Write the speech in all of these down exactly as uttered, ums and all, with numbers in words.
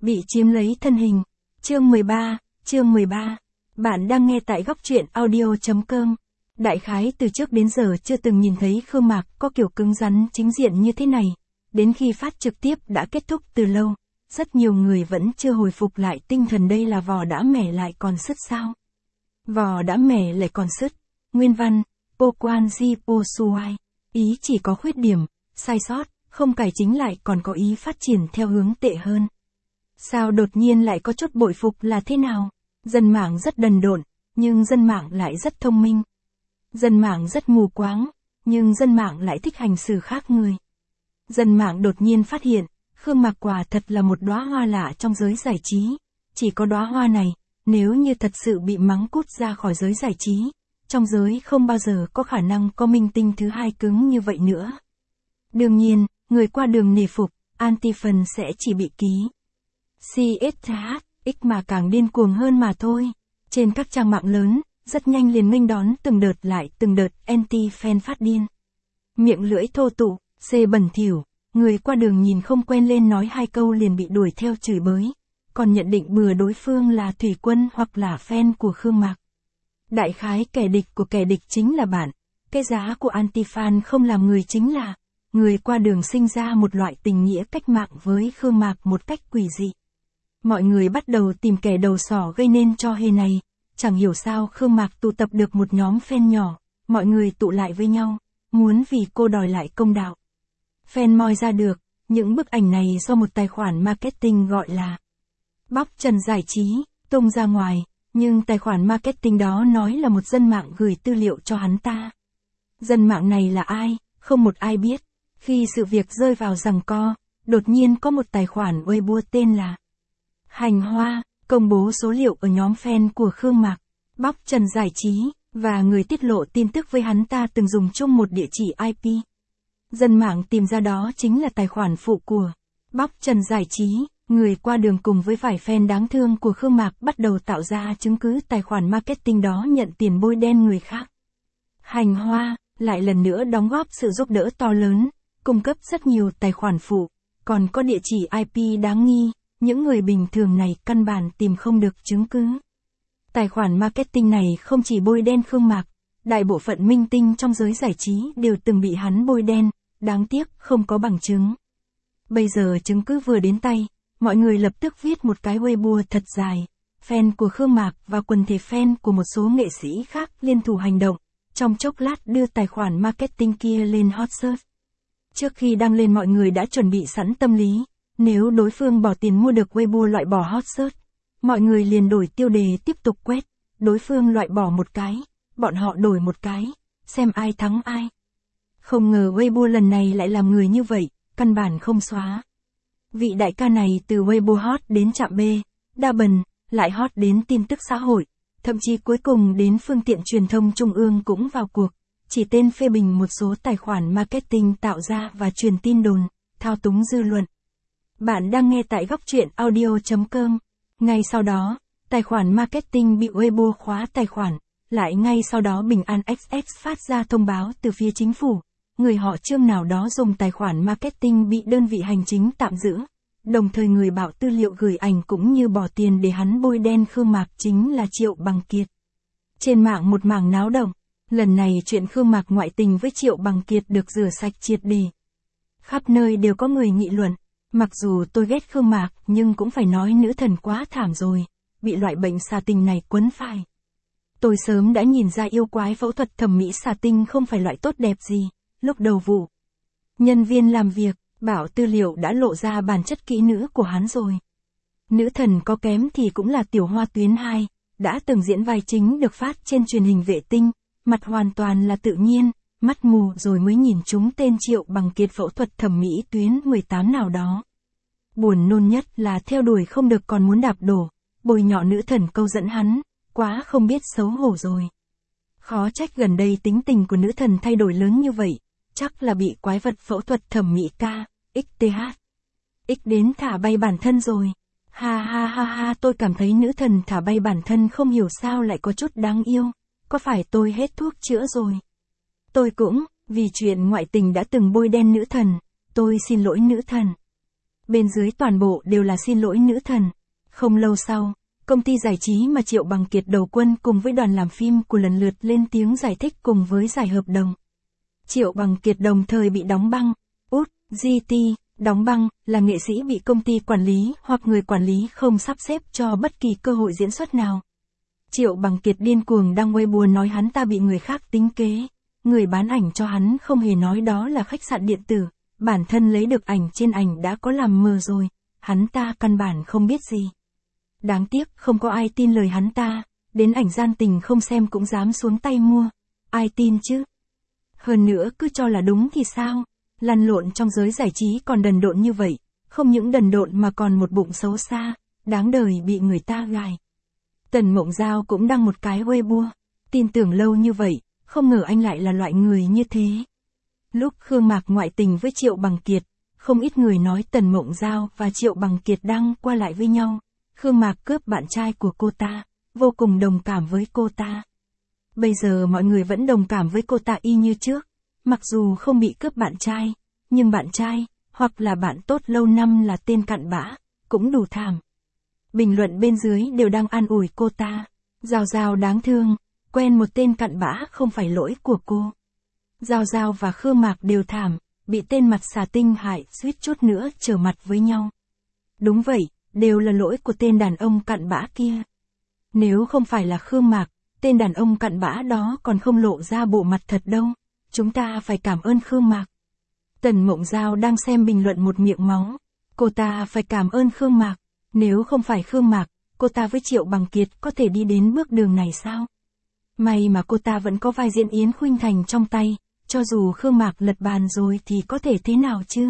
Bị chiếm lấy thân hình. Chương mười ba, chương mười ba. Bạn đang nghe tại góc truyện audio chấm com. Đại khái từ trước đến giờ chưa từng nhìn thấy Khương Mạc có kiểu cứng rắn chính diện như thế này. Đến khi phát trực tiếp đã kết thúc từ lâu, rất nhiều người vẫn chưa hồi phục lại tinh thần, đây là vò đã mẻ lại còn sứt sao? Vò đã mẻ lại còn sứt. Nguyên văn, Pokwanji Posuai. Ý chỉ có khuyết điểm, sai sót, không cải chính lại còn có ý phát triển theo hướng tệ hơn. Sao đột nhiên lại có chút bội phục là thế nào? Dân mạng rất đần độn, nhưng dân mạng lại rất thông minh. Dân mạng rất mù quáng, nhưng dân mạng lại thích hành xử khác người. Dân mạng đột nhiên phát hiện, Khương Mạc quả thật là một đóa hoa lạ trong giới giải trí. Chỉ có đóa hoa này, nếu như thật sự bị mắng cút ra khỏi giới giải trí, trong giới không bao giờ có khả năng có minh tinh thứ hai cứng như vậy nữa. Đương nhiên, người qua đường nể phục, anti-fan sẽ chỉ bị ký xê ét hát ích mà càng điên cuồng hơn mà thôi. Trên các trang mạng lớn, rất nhanh liền nghênh đón từng đợt lại từng đợt anti-fan phát điên. Miệng lưỡi thô tục, xê bẩn thỉu, người qua đường nhìn không quen lên nói hai câu liền bị đuổi theo chửi bới, còn nhận định bừa đối phương là thủy quân hoặc là fan của Khương Mạc. Đại khái kẻ địch của kẻ địch chính là bạn, cái giá của anti-fan không làm người chính là, người qua đường sinh ra một loại tình nghĩa cách mạng với Khương Mạc một cách quỷ dị. Mọi người bắt đầu tìm kẻ đầu sỏ gây nên cho hề này, chẳng hiểu sao Khương Mạc tụ tập được một nhóm fan nhỏ, mọi người tụ lại với nhau, muốn vì cô đòi lại công đạo. Fan moi ra được, những bức ảnh này do một tài khoản marketing gọi là Bóc Trần Giải Trí, tung ra ngoài, nhưng tài khoản marketing đó nói là một dân mạng gửi tư liệu cho hắn ta. Dân mạng này là ai, không một ai biết. Khi sự việc rơi vào giằng co, đột nhiên có một tài khoản Weibo tên là Hành Hoa, công bố số liệu ở nhóm fan của Khương Mạc, Bóc Trần Giải Trí, và người tiết lộ tin tức với hắn ta từng dùng chung một địa chỉ i pê. Dân mạng tìm ra đó chính là tài khoản phụ của Bóc Trần Giải Trí, người qua đường cùng với vài fan đáng thương của Khương Mạc bắt đầu tạo ra chứng cứ tài khoản marketing đó nhận tiền bôi đen người khác. Hành Hoa, lại lần nữa đóng góp sự giúp đỡ to lớn, cung cấp rất nhiều tài khoản phụ, còn có địa chỉ i pê đáng nghi, những người bình thường này căn bản tìm không được chứng cứ. Tài khoản marketing này không chỉ bôi đen Khương Mạc, đại bộ phận minh tinh trong giới giải trí đều từng bị hắn bôi đen, đáng tiếc không có bằng chứng. Bây giờ chứng cứ vừa đến tay, mọi người lập tức viết một cái Weibo thật dài, fan của Khương Mạc và quần thể fan của một số nghệ sĩ khác liên thủ hành động, trong chốc lát đưa tài khoản marketing kia lên hot search. Trước khi đăng lên mọi người đã chuẩn bị sẵn tâm lý, nếu đối phương bỏ tiền mua được Weibo loại bỏ hot search, mọi người liền đổi tiêu đề tiếp tục quét, đối phương loại bỏ một cái, bọn họ đổi một cái, xem ai thắng ai. Không ngờ Weibo lần này lại làm người như vậy, căn bản không xóa. Vị đại ca này từ Weibo hot đến chạm B, đa bần, lại hot đến tin tức xã hội, thậm chí cuối cùng đến phương tiện truyền thông trung ương cũng vào cuộc, chỉ tên phê bình một số tài khoản marketing tạo ra và truyền tin đồn, thao túng dư luận. Bạn đang nghe tại góc truyện audio chấm com. Ngay sau đó, tài khoản marketing bị Weibo khóa tài khoản, lại ngay sau đó Bình An ích ích phát ra thông báo từ phía chính phủ, người họ Trương nào đó dùng tài khoản marketing bị đơn vị hành chính tạm giữ, đồng thời người bảo tư liệu gửi ảnh cũng như bỏ tiền để hắn bôi đen Khương Mạc chính là Triệu Bằng Kiệt. Trên mạng một mảng náo động, lần này chuyện Khương Mạc ngoại tình với Triệu Bằng Kiệt được rửa sạch triệt để. Khắp nơi đều có người nghị luận, mặc dù tôi ghét Khương Mạc nhưng cũng phải nói nữ thần quá thảm rồi, bị loại bệnh xà tình này quấn phải. Tôi sớm đã nhìn ra yêu quái phẫu thuật thẩm mỹ xà tinh không phải loại tốt đẹp gì, lúc đầu vụ. Nhân viên làm việc, bảo tư liệu đã lộ ra bản chất kỹ nữ của hắn rồi. Nữ thần có kém thì cũng là Tiểu Hoa tuyến hai, đã từng diễn vai chính được phát trên truyền hình vệ tinh, mặt hoàn toàn là tự nhiên, mắt mù rồi mới nhìn trúng tên Triệu Bằng Kiệt phẫu thuật thẩm mỹ tuyến mười tám nào đó. Buồn nôn nhất là theo đuổi không được còn muốn đạp đổ, bôi nhọ nữ thần câu dẫn hắn, quá không biết xấu hổ rồi. Khó trách gần đây tính tình của nữ thần thay đổi lớn như vậy, chắc là bị quái vật phẫu thuật thẩm mỹ K, ích tê hát. X đến thả bay bản thân rồi. Ha ha ha ha, tôi cảm thấy nữ thần thả bay bản thân không hiểu sao lại có chút đáng yêu, có phải tôi hết thuốc chữa rồi? Tôi cũng, vì chuyện ngoại tình đã từng bôi đen nữ thần, tôi xin lỗi nữ thần. Bên dưới toàn bộ đều là xin lỗi nữ thần. Không lâu sau, công ty giải trí mà Triệu Bằng Kiệt đầu quân cùng với đoàn làm phim của lần lượt lên tiếng giải thích cùng với giải hợp đồng. Triệu Bằng Kiệt đồng thời bị đóng băng. Út, giê tê, đóng băng, là nghệ sĩ bị công ty quản lý hoặc người quản lý không sắp xếp cho bất kỳ cơ hội diễn xuất nào. Triệu Bằng Kiệt điên cuồng đăng Weibo nói hắn ta bị người khác tính kế. Người bán ảnh cho hắn không hề nói đó là khách sạn điện tử. Bản thân lấy được ảnh trên ảnh đã có làm mờ rồi. Hắn ta căn bản không biết gì. Đáng tiếc không có ai tin lời hắn ta. Đến ảnh gian tình không xem cũng dám xuống tay mua. Ai tin chứ? Hơn nữa cứ cho là đúng thì sao? Lăn lộn trong giới giải trí còn đần độn như vậy. Không những đần độn mà còn một bụng xấu xa. Đáng đời bị người ta gài. Tần Mộng Giao cũng đăng một cái Weibo. Tin tưởng lâu như vậy, không ngờ anh lại là loại người như thế. Lúc Khương Mạc ngoại tình với Triệu Bằng Kiệt, không ít người nói Tần Mộng Giao và Triệu Bằng Kiệt đang qua lại với nhau. Khương Mạc cướp bạn trai của cô ta, vô cùng đồng cảm với cô ta. Bây giờ mọi người vẫn đồng cảm với cô ta y như trước. Mặc dù không bị cướp bạn trai, nhưng bạn trai, hoặc là bạn tốt lâu năm là tên cặn bã, cũng đủ thảm. Bình luận bên dưới đều đang an ủi cô ta. Giao Giao đáng thương, quen một tên cặn bã không phải lỗi của cô. Giao Giao và Khương Mạc đều thảm, bị tên mặt xà tinh hại suýt chút nữa trở mặt với nhau. Đúng vậy, đều là lỗi của tên đàn ông cặn bã kia. Nếu không phải là Khương Mạc, tên đàn ông cặn bã đó còn không lộ ra bộ mặt thật đâu. Chúng ta phải cảm ơn Khương Mạc. Tần Mộng Giao đang xem bình luận một miệng máu. Cô ta phải cảm ơn Khương Mạc. Nếu không phải Khương Mạc, cô ta với Triệu Bằng Kiệt có thể đi đến bước đường này sao? May mà cô ta vẫn có vai diễn Yến Khuynh Thành trong tay, cho dù Khương Mạc lật bàn rồi thì có thể thế nào chứ?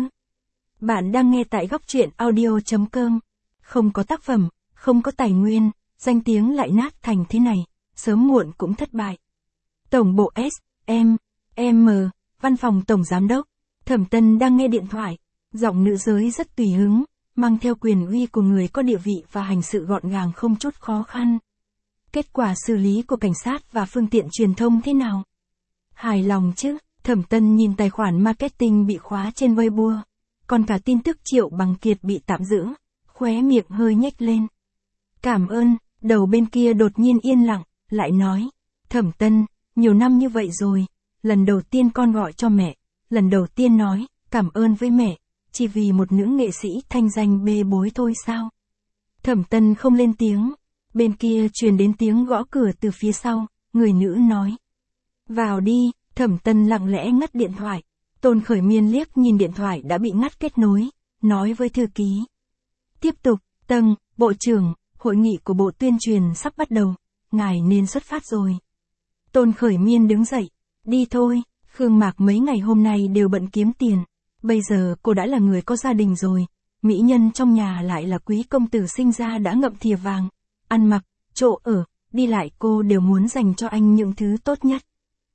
Bạn đang nghe tại góc truyện audio chấm com. Không có tác phẩm, không có tài nguyên, danh tiếng lại nát thành thế này, sớm muộn cũng thất bại. Tổng bộ S, M, M, Văn phòng Tổng Giám đốc, Thẩm Tân đang nghe điện thoại, giọng nữ giới rất tùy hứng, mang theo quyền uy của người có địa vị và hành sự gọn gàng không chút khó khăn. Kết quả xử lý của cảnh sát và phương tiện truyền thông thế nào? Hài lòng chứ? Thẩm Tân nhìn tài khoản marketing bị khóa trên Weibo, còn cả tin tức Triệu Bằng Kiệt bị tạm giữ, khóe miệng hơi nhếch lên. Cảm ơn, đầu bên kia đột nhiên yên lặng, lại nói, Thẩm Tân, nhiều năm như vậy rồi, lần đầu tiên con gọi cho mẹ, lần đầu tiên nói, cảm ơn với mẹ, chỉ vì một nữ nghệ sĩ thanh danh bê bối thôi sao? Thẩm Tân không lên tiếng, bên kia truyền đến tiếng gõ cửa từ phía sau, người nữ nói. Vào đi, Thẩm Tân lặng lẽ ngắt điện thoại, Tôn Khởi Miên liếc nhìn điện thoại đã bị ngắt kết nối, nói với thư ký. Tiếp tục, Tầng, Bộ trưởng, hội nghị của Bộ Tuyên truyền sắp bắt đầu, ngài nên xuất phát rồi. Tôn Khởi Miên đứng dậy, đi thôi, Khương Mạc mấy ngày hôm nay đều bận kiếm tiền, bây giờ cô đã là người có gia đình rồi, mỹ nhân trong nhà lại là quý công tử sinh ra đã ngậm thìa vàng, ăn mặc, chỗ ở, đi lại cô đều muốn dành cho anh những thứ tốt nhất.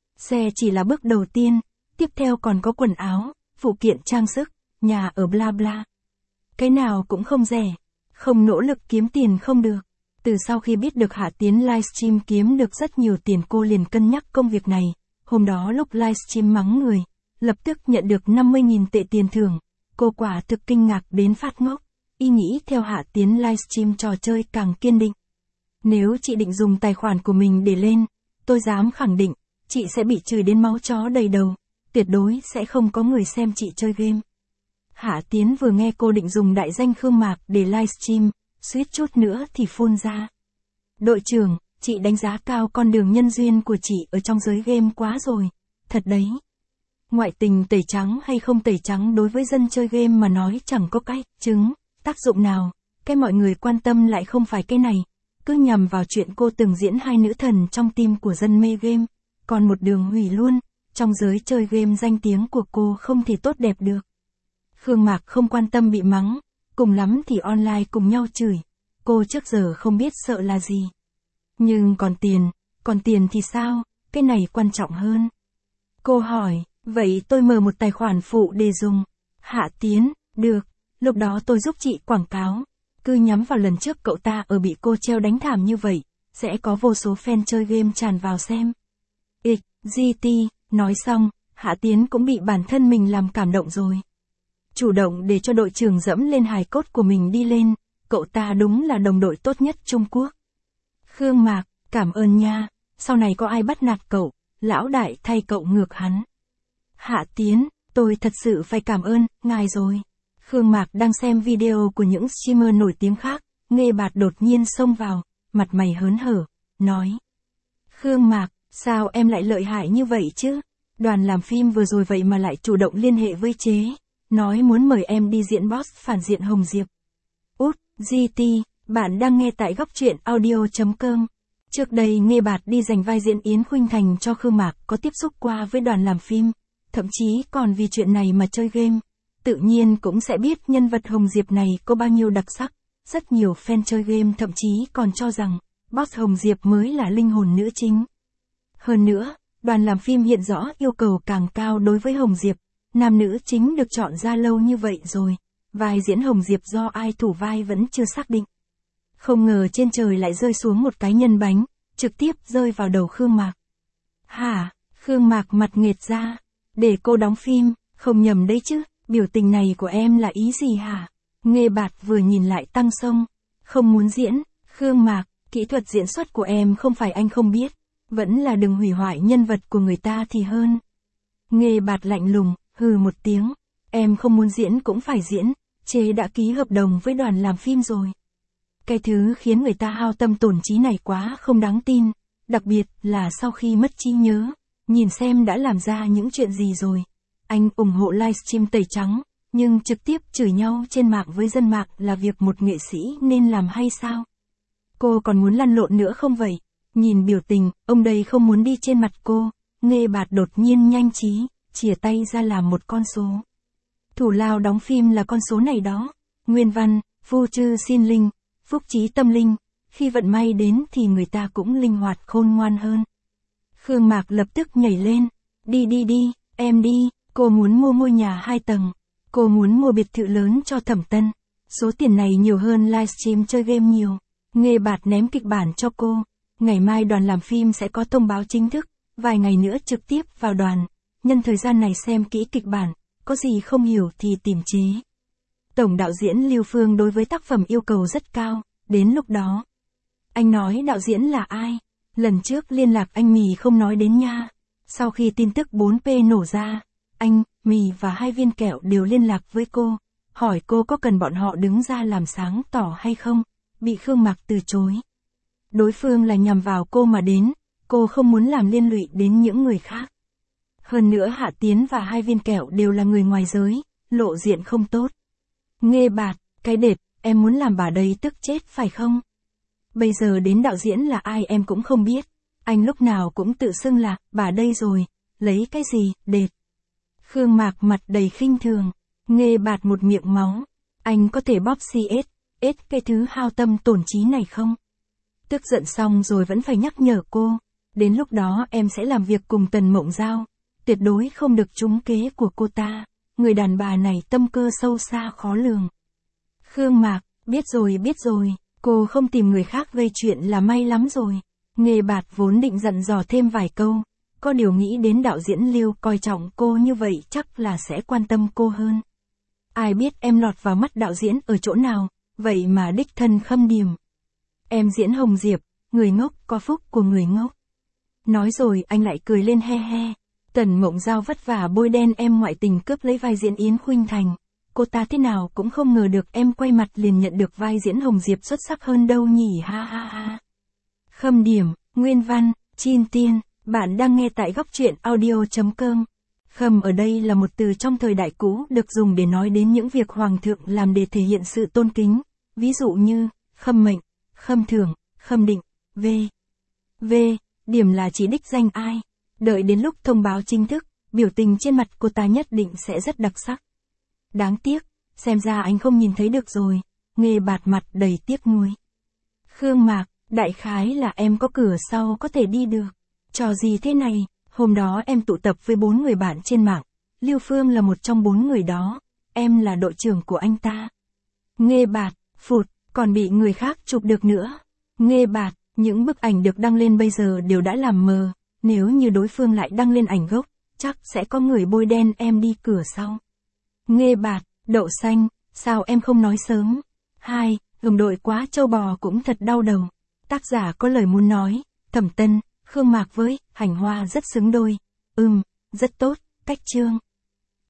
Xe chỉ là bước đầu tiên, tiếp theo còn có quần áo, phụ kiện trang sức, nhà ở bla bla. Cái nào cũng không rẻ, không nỗ lực kiếm tiền không được. Từ sau khi biết được Hạ Tiến livestream kiếm được rất nhiều tiền cô liền cân nhắc công việc này. Hôm đó lúc livestream mắng người, lập tức nhận được năm mươi nghìn tệ tiền thưởng. Cô quả thực kinh ngạc đến phát ngốc. Y nghĩ theo Hạ Tiến livestream trò chơi càng kiên định. Nếu chị định dùng tài khoản của mình để lên, tôi dám khẳng định, chị sẽ bị chửi đến máu chó đầy đầu. Tuyệt đối sẽ không có người xem chị chơi game. Hạ Tiến vừa nghe cô định dùng đại danh Khương Mạc để livestream, suýt chút nữa thì phun ra. Đội trưởng, chị đánh giá cao con đường nhân duyên của chị ở trong giới game quá rồi. Thật đấy. Ngoại tình tẩy trắng hay không tẩy trắng đối với dân chơi game mà nói chẳng có cái chứng, tác dụng nào. Cái mọi người quan tâm lại không phải cái này. Cứ nhằm vào chuyện cô từng diễn hai nữ thần trong team của dân mê game. Còn một đường hủy luôn. Trong giới chơi game danh tiếng của cô không thể tốt đẹp được. Khương Mạc không quan tâm bị mắng. Cùng lắm thì online cùng nhau chửi. Cô trước giờ không biết sợ là gì. Nhưng còn tiền, còn tiền thì sao, cái này quan trọng hơn. Cô hỏi, vậy tôi mở một tài khoản phụ để dùng. Hạ Tiến, được, lúc đó tôi giúp chị quảng cáo. Cứ nhắm vào lần trước cậu ta ở bị cô treo đánh thảm như vậy, sẽ có vô số fan chơi game tràn vào xem. Ịch, giê tê, nói xong, Hạ Tiến cũng bị bản thân mình làm cảm động rồi. chủ động để cho đội trưởng dẫm lên hài cốt của mình đi lên, cậu ta đúng là đồng đội tốt nhất Trung Quốc. Khương Mạc, cảm ơn nha, sau này có ai bắt nạt cậu, lão đại thay cậu ngược hắn. Hạ Tiến, tôi thật sự phải cảm ơn, ngài rồi. Khương Mạc đang xem video của những streamer nổi tiếng khác, Nghê Bạt đột nhiên xông vào, mặt mày hớn hở, nói. Khương Mạc, sao em lại lợi hại như vậy chứ? Đoàn làm phim vừa rồi vậy mà lại chủ động liên hệ với chế, nói muốn mời em đi diễn boss phản diện Hồng Diệp. Út, giê tê, bạn đang nghe tại góc truyện audio chấm com. Trước đây Nghê Bạt đi giành vai diễn Yến Khuynh Thành cho Khương Mạc có tiếp xúc qua với đoàn làm phim, thậm chí còn vì chuyện này mà chơi game. Tự nhiên cũng sẽ biết nhân vật Hồng Diệp này có bao nhiêu đặc sắc. Rất nhiều fan chơi game thậm chí còn cho rằng, boss Hồng Diệp mới là linh hồn nữ chính. Hơn nữa, đoàn làm phim hiện rõ yêu cầu càng cao đối với Hồng Diệp. Nam nữ chính được chọn ra lâu như vậy rồi, vai diễn Hồng Diệp do ai thủ vai vẫn chưa xác định. Không ngờ trên trời lại rơi xuống một cái nhân bánh, trực tiếp rơi vào đầu Khương Mạc. Hả? Khương Mạc mặt nghệt ra. Để cô đóng phim, không nhầm đấy chứ, biểu tình này của em là ý gì hả? Nghê Bạt vừa nhìn lại Tăng Sông. Không muốn diễn, Khương Mạc, kỹ thuật diễn xuất của em không phải anh không biết, vẫn là đừng hủy hoại nhân vật của người ta thì hơn. Nghê Bạt lạnh lùng, hừ một tiếng, em không muốn diễn cũng phải diễn, chế đã ký hợp đồng với đoàn làm phim rồi. Cái thứ khiến người ta hao tâm tổn trí này quá không đáng tin, đặc biệt là sau khi mất trí nhớ, nhìn xem đã làm ra những chuyện gì rồi. Anh ủng hộ livestream tẩy trắng, nhưng trực tiếp chửi nhau trên mạng với dân mạng là việc một nghệ sĩ nên làm hay sao? Cô còn muốn lăn lộn nữa không vậy? Nhìn biểu tình, ông đây không muốn đi trên mặt cô, Nghê Bạt đột nhiên nhanh trí, chìa tay ra làm một con số. Thủ lao đóng phim là con số này đó. Nguyên văn, Phu Chư Xin Linh, phúc trí tâm linh, khi vận may đến thì người ta cũng linh hoạt khôn ngoan hơn. Khương Mạc lập tức nhảy lên, đi đi đi, em đi, cô muốn mua ngôi nhà hai tầng, cô muốn mua biệt thự lớn cho Thẩm Tân, số tiền này nhiều hơn livestream chơi game nhiều. Nghê Bạt ném kịch bản cho cô, ngày mai đoàn làm phim sẽ có thông báo chính thức, vài ngày nữa trực tiếp vào đoàn, nhân thời gian này xem kỹ kịch bản, có gì không hiểu thì tìm chế. Tổng đạo diễn Lưu Phương đối với tác phẩm yêu cầu rất cao, đến lúc đó. Anh nói đạo diễn là ai? Lần trước liên lạc anh Mì không nói đến nha. Sau khi tin tức bốn P nổ ra, anh, Mì và hai viên kẹo đều liên lạc với cô, hỏi cô có cần bọn họ đứng ra làm sáng tỏ hay không, bị Khương Mạc từ chối. Đối phương là nhằm vào cô mà đến, cô không muốn làm liên lụy đến những người khác. Hơn nữa Hạ Tiến và hai viên kẹo đều là người ngoài giới, lộ diện không tốt. Nghê Bạt, cái đệt, em muốn làm bà đây tức chết phải không? Bây giờ đến đạo diễn là ai em cũng không biết, anh lúc nào cũng tự xưng là bà đây rồi, lấy cái gì, đệt. Khương Mạc mặt đầy khinh thường, Nghê Bạt một miệng máu, anh có thể bóp xê ét, ét cái thứ hao tâm tổn trí này không? Tức giận xong rồi vẫn phải nhắc nhở cô, đến lúc đó em sẽ làm việc cùng Tần Mộng Giao, tuyệt đối không được trúng kế của cô ta, người đàn bà này tâm cơ sâu xa khó lường. Khương Mạc, biết rồi biết rồi, cô không tìm người khác gây chuyện là may lắm rồi. Nghê Bạt vốn định dặn dò thêm vài câu, có điều nghĩ đến đạo diễn Lưu coi trọng cô như vậy chắc là sẽ quan tâm cô hơn. Ai biết em lọt vào mắt đạo diễn ở chỗ nào, vậy mà đích thân Khâm Điềm. Em diễn Hồng Diệp, người ngốc có phúc của người ngốc. Nói rồi anh lại cười lên he he. Tần Mộng Giao vất vả bôi đen em ngoại tình cướp lấy vai diễn Yến Khuynh Thành. Cô ta thế nào cũng không ngờ được em quay mặt liền nhận được vai diễn Hồng Diệp xuất sắc hơn đâu nhỉ, ha ha ha. Khâm Điểm, nguyên văn, Chin Tiên, bạn đang nghe tại góc truyện audio chấm com. Khâm ở đây là một từ trong thời đại cũ được dùng để nói đến những việc hoàng thượng làm để thể hiện sự tôn kính, ví dụ như khâm mệnh, khâm thưởng, khâm định, v. v. Điểm là chỉ đích danh ai. Đợi đến lúc thông báo chính thức, biểu tình trên mặt cô ta nhất định sẽ rất đặc sắc. Đáng tiếc, xem ra anh không nhìn thấy được rồi. Nghê Bạt mặt đầy tiếc nuối. Khương Mạc, đại khái là em có cửa sau có thể đi được. Trò gì thế này, hôm đó em tụ tập với bốn người bạn trên mạng. Lưu Phương là một trong bốn người đó, em là đội trưởng của anh ta. Nghê Bạt, phụt, còn bị người khác chụp được nữa. Nghê Bạt, những bức ảnh được đăng lên bây giờ đều đã làm mờ. Nếu như đối phương lại đăng lên ảnh gốc, chắc sẽ có người bôi đen em đi cửa sau. Nghê Bạt, Đậu xanh, sao em không nói sớm? hai. Ừm đội quá trâu bò cũng thật đau đầu. Tác giả có lời muốn nói, Thẩm Tân, Khương Mạc với Hành Hoa rất xứng đôi. Ừm, rất tốt, cách chương.